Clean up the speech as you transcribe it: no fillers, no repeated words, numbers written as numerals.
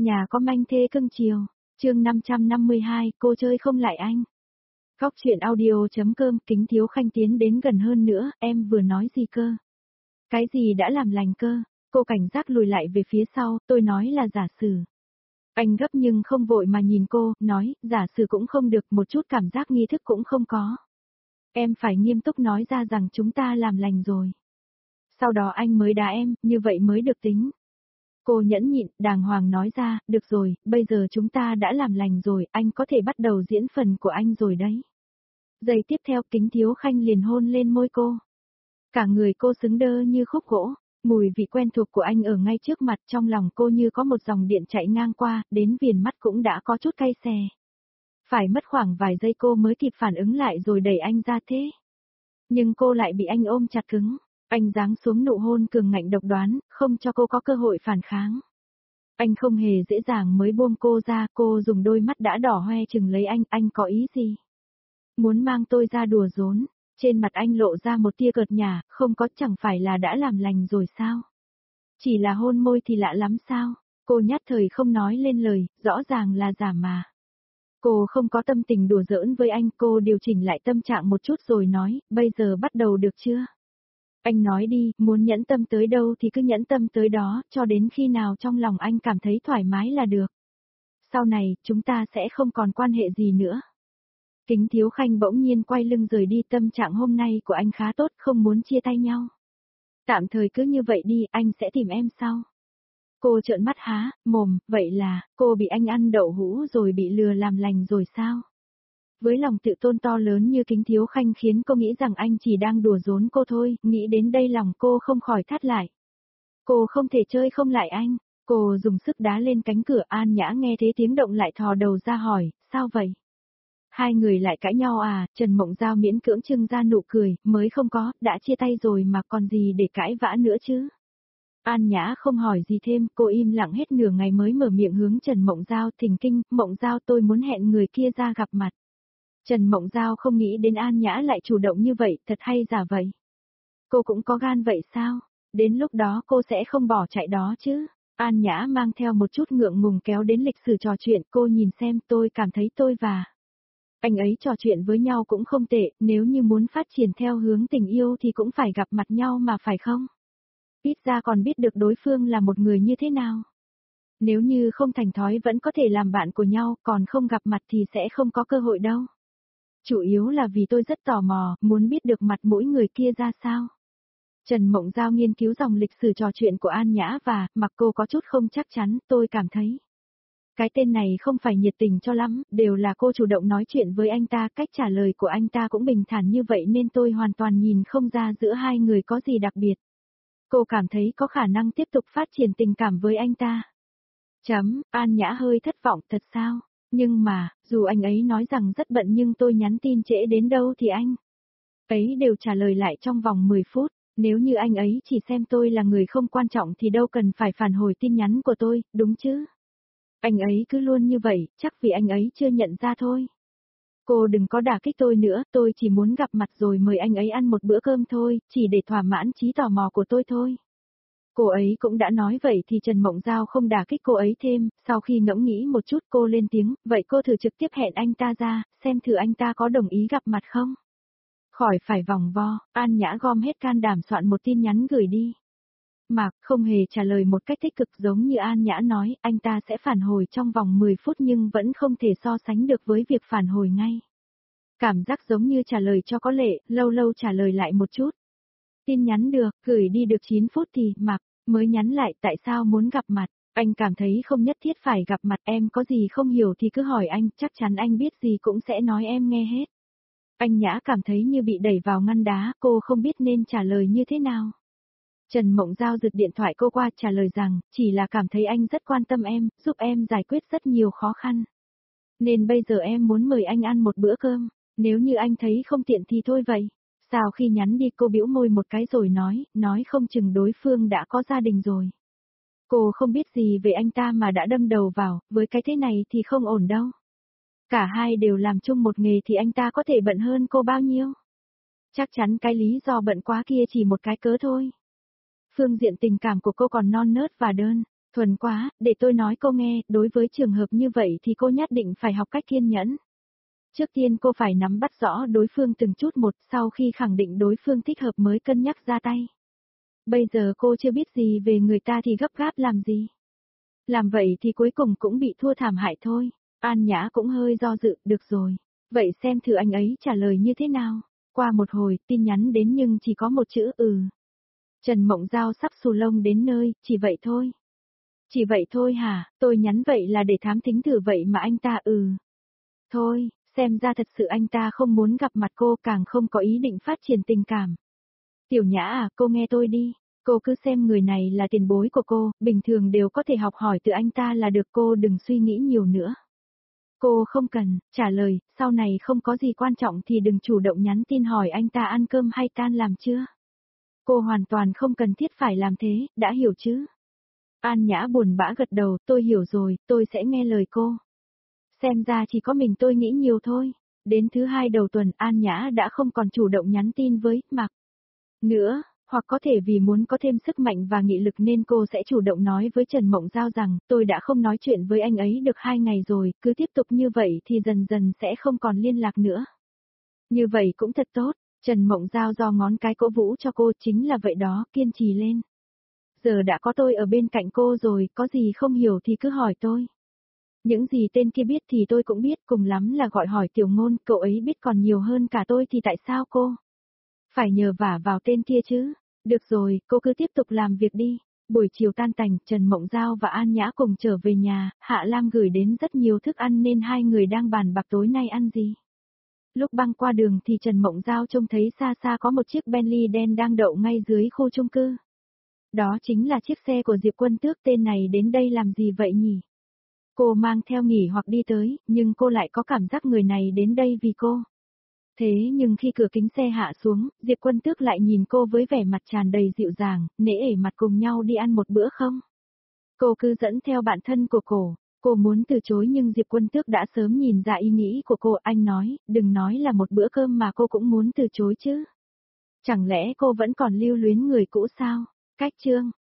Nhà có manh thê cưng chiều, chương 552, cô chơi không lại anh. Góc chuyện audio.com. Kính Thiếu Khanh tiến đến gần hơn nữa, em vừa nói gì cơ? Cái gì đã làm lành cơ? Cô cảnh giác lùi lại về phía sau, tôi nói là giả sử. Anh gấp nhưng không vội mà nhìn cô, nói, giả sử cũng không được, một chút cảm giác nghi thức cũng không có. Em phải nghiêm túc nói ra rằng chúng ta làm lành rồi. Sau đó anh mới đá em, như vậy mới được tính. Cô nhẫn nhịn, đàng hoàng nói ra, được rồi, bây giờ chúng ta đã làm lành rồi, anh có thể bắt đầu diễn phần của anh rồi đấy. Giây tiếp theo Kính Thiếu Khanh liền hôn lên môi cô. Cả người cô sững đơ như khúc gỗ, mùi vị quen thuộc của anh ở ngay trước mặt, trong lòng cô như có một dòng điện chạy ngang qua, đến viền mắt cũng đã có chút cay xè. Phải mất khoảng vài giây cô mới kịp phản ứng lại rồi đẩy anh ra thế. Nhưng cô lại bị anh ôm chặt cứng. Anh giáng xuống nụ hôn cường ngạnh độc đoán, không cho cô có cơ hội phản kháng. Anh không hề dễ dàng mới buông cô ra, cô dùng đôi mắt đã đỏ hoe chừng lấy anh có ý gì? Muốn mang tôi ra đùa giỡn? Trên mặt anh lộ ra một tia cợt nhả, không có, chẳng phải là đã làm lành rồi sao? Chỉ là hôn môi thì lạ lắm sao? Cô nhát thời không nói lên lời, rõ ràng là giả mà. Cô không có tâm tình đùa giỡn với anh, cô điều chỉnh lại tâm trạng một chút rồi nói, bây giờ bắt đầu được chưa? Anh nói đi, muốn nhẫn tâm tới đâu thì cứ nhẫn tâm tới đó, cho đến khi nào trong lòng anh cảm thấy thoải mái là được. Sau này, chúng ta sẽ không còn quan hệ gì nữa. Kính Thiếu Khanh bỗng nhiên quay lưng rời đi, tâm trạng hôm nay của anh khá tốt, không muốn chia tay nhau. Tạm thời cứ như vậy đi, anh sẽ tìm em sau. Cô trợn mắt há mồm, vậy là, cô bị anh ăn đậu hũ rồi bị lừa làm lành rồi sao? Với lòng tự tôn to lớn như Kính Thiếu Khanh khiến cô nghĩ rằng anh chỉ đang đùa giỡn cô thôi, nghĩ đến đây lòng cô không khỏi thắt lại. Cô không thể chơi không lại anh, cô dùng sức đá lên cánh cửa. An Nhã nghe thấy tiếng động lại thò đầu ra hỏi, sao vậy? Hai người lại cãi nhau à? Trần Mộng Giao miễn cưỡng trưng ra nụ cười, mới không có, đã chia tay rồi mà còn gì để cãi vã nữa chứ? An Nhã không hỏi gì thêm, cô im lặng hết nửa ngày mới mở miệng hướng Trần Mộng Giao, thỉnh kinh, Mộng Giao tôi muốn hẹn người kia ra gặp mặt. Trần Mộng Giao không nghĩ đến An Nhã lại chủ động như vậy, thật hay giả vậy. Cô cũng có gan vậy sao? Đến lúc đó cô sẽ không bỏ chạy đó chứ? An Nhã mang theo một chút ngượng ngùng kéo đến lịch sử trò chuyện, cô nhìn xem, tôi cảm thấy tôi và anh ấy trò chuyện với nhau cũng không tệ, nếu như muốn phát triển theo hướng tình yêu thì cũng phải gặp mặt nhau mà phải không? Ít ra còn biết được đối phương là một người như thế nào. Nếu như không thành thói vẫn có thể làm bạn của nhau, còn không gặp mặt thì sẽ không có cơ hội đâu. Chủ yếu là vì tôi rất tò mò, muốn biết được mặt mỗi người kia ra sao. Trần Mộng Giao nghiên cứu dòng lịch sử trò chuyện của An Nhã và, mặc cô có chút không chắc chắn, tôi cảm thấy. Cái tên này không phải nhiệt tình cho lắm, đều là cô chủ động nói chuyện với anh ta, cách trả lời của anh ta cũng bình thản như vậy nên tôi hoàn toàn nhìn không ra giữa hai người có gì đặc biệt. Cô cảm thấy có khả năng tiếp tục phát triển tình cảm với anh ta. An Nhã hơi thất vọng, thật sao? Nhưng mà, dù anh ấy nói rằng rất bận nhưng tôi nhắn tin trễ đến đâu thì anh ấy đều trả lời lại trong vòng 10 phút. Nếu như anh ấy chỉ xem tôi là người không quan trọng thì đâu cần phải phản hồi tin nhắn của tôi, đúng chứ? Anh ấy cứ luôn như vậy, chắc vì anh ấy chưa nhận ra thôi. Cô đừng có đả kích tôi nữa, tôi chỉ muốn gặp mặt rồi mời anh ấy ăn một bữa cơm thôi, chỉ để thỏa mãn trí tò mò của tôi thôi. Cô ấy cũng đã nói vậy thì Trần Mộng Giao không đả kích cô ấy thêm, sau khi ngẫm nghĩ một chút cô lên tiếng, vậy cô thử trực tiếp hẹn anh ta ra, xem thử anh ta có đồng ý gặp mặt không? Khỏi phải vòng vo, An Nhã gom hết can đảm soạn một tin nhắn gửi đi. Mạc không hề trả lời một cách tích cực giống như An Nhã nói, anh ta sẽ phản hồi trong vòng 10 phút nhưng vẫn không thể so sánh được với việc phản hồi ngay. Cảm giác giống như trả lời cho có lệ, lâu lâu trả lời lại một chút. Tin nhắn được, gửi đi được 9 phút thì, Mạc mới nhắn lại tại sao muốn gặp mặt, anh cảm thấy không nhất thiết phải gặp mặt, em có gì không hiểu thì cứ hỏi anh, chắc chắn anh biết gì cũng sẽ nói em nghe hết. Anh Nhã cảm thấy như bị đẩy vào ngăn đá, cô không biết nên trả lời như thế nào. Trần Mộng Giao giật điện thoại cô qua trả lời rằng, chỉ là cảm thấy anh rất quan tâm em, giúp em giải quyết rất nhiều khó khăn. Nên bây giờ em muốn mời anh ăn một bữa cơm, nếu như anh thấy không tiện thì thôi vậy. Sau khi nhắn đi cô bĩu môi một cái rồi nói không chừng đối phương đã có gia đình rồi. Cô không biết gì về anh ta mà đã đâm đầu vào, với cái thế này thì không ổn đâu. Cả hai đều làm chung một nghề thì anh ta có thể bận hơn cô bao nhiêu? Chắc chắn cái lý do bận quá kia chỉ một cái cớ thôi. Phương diện tình cảm của cô còn non nớt và đơn Thuần quá, để tôi nói cô nghe, đối với trường hợp như vậy thì cô nhất định phải học cách kiên nhẫn. Trước tiên cô phải nắm bắt rõ đối phương từng chút một, sau khi khẳng định đối phương thích hợp mới cân nhắc ra tay. Bây giờ cô chưa biết gì về người ta thì gấp gáp làm gì. Làm vậy thì cuối cùng cũng bị thua thảm hại thôi. An Nhã cũng hơi do dự, được rồi. Vậy xem thử anh ấy trả lời như thế nào. Qua một hồi, tin nhắn đến nhưng chỉ có một chữ ừ. Trần Mộng Giao sắp xù lông đến nơi, chỉ vậy thôi. Chỉ vậy thôi hả, tôi nhắn vậy là để thám thính thử vậy mà anh ta ừ. Thôi, xem ra thật sự anh ta không muốn gặp mặt cô, càng không có ý định phát triển tình cảm. Tiểu Nhã à, cô nghe tôi đi. Cô cứ xem người này là tiền bối của cô, bình thường đều có thể học hỏi từ anh ta là được, cô đừng suy nghĩ nhiều nữa. Cô không cần, trả lời, sau này không có gì quan trọng thì đừng chủ động nhắn tin hỏi anh ta ăn cơm hay tan làm chưa. Cô hoàn toàn không cần thiết phải làm thế, đã hiểu chứ? An Nhã buồn bã gật đầu, tôi hiểu rồi, tôi sẽ nghe lời cô. Xem ra chỉ có mình tôi nghĩ nhiều thôi. Đến thứ hai đầu tuần An Nhã đã không còn chủ động nhắn tin với Mạc nữa, hoặc có thể vì muốn có thêm sức mạnh và nghị lực nên cô sẽ chủ động nói với Trần Mộng Giao rằng tôi đã không nói chuyện với anh ấy được 2 ngày rồi, cứ tiếp tục như vậy thì dần dần sẽ không còn liên lạc nữa. Như vậy cũng thật tốt, Trần Mộng Giao do ngón cái cổ vũ cho cô, chính là vậy đó, kiên trì lên. Giờ đã có tôi ở bên cạnh cô rồi, có gì không hiểu thì cứ hỏi tôi. Những gì tên kia biết thì tôi cũng biết, cùng lắm là gọi hỏi Tiểu Ngôn, cậu ấy biết còn nhiều hơn cả tôi thì tại sao cô phải nhờ vả vào tên kia chứ? Được rồi, cô cứ tiếp tục làm việc đi. Buổi chiều tan tành, Trần Mộng Giao và An Nhã cùng trở về nhà, Hạ Lam gửi đến rất nhiều thức ăn nên hai người đang bàn bạc tối nay ăn gì. Lúc băng qua đường thì Trần Mộng Giao trông thấy xa xa có một chiếc Bentley đen đang đậu ngay dưới khu chung cư. Đó chính là chiếc xe của Diệp Quân Tước, tên này đến đây làm gì vậy nhỉ? Cô mang theo nghỉ hoặc đi tới, nhưng cô lại có cảm giác người này đến đây vì cô. Thế nhưng khi cửa kính xe hạ xuống, Diệp Quân Tước lại nhìn cô với vẻ mặt tràn đầy dịu dàng, nể ể mặt cùng nhau đi ăn một bữa không? Cô cứ dẫn theo bạn thân của cô muốn từ chối nhưng Diệp Quân Tước đã sớm nhìn ra ý nghĩ của cô, anh nói, đừng nói là một bữa cơm mà cô cũng muốn từ chối chứ. Chẳng lẽ cô vẫn còn lưu luyến người cũ sao? Cách chương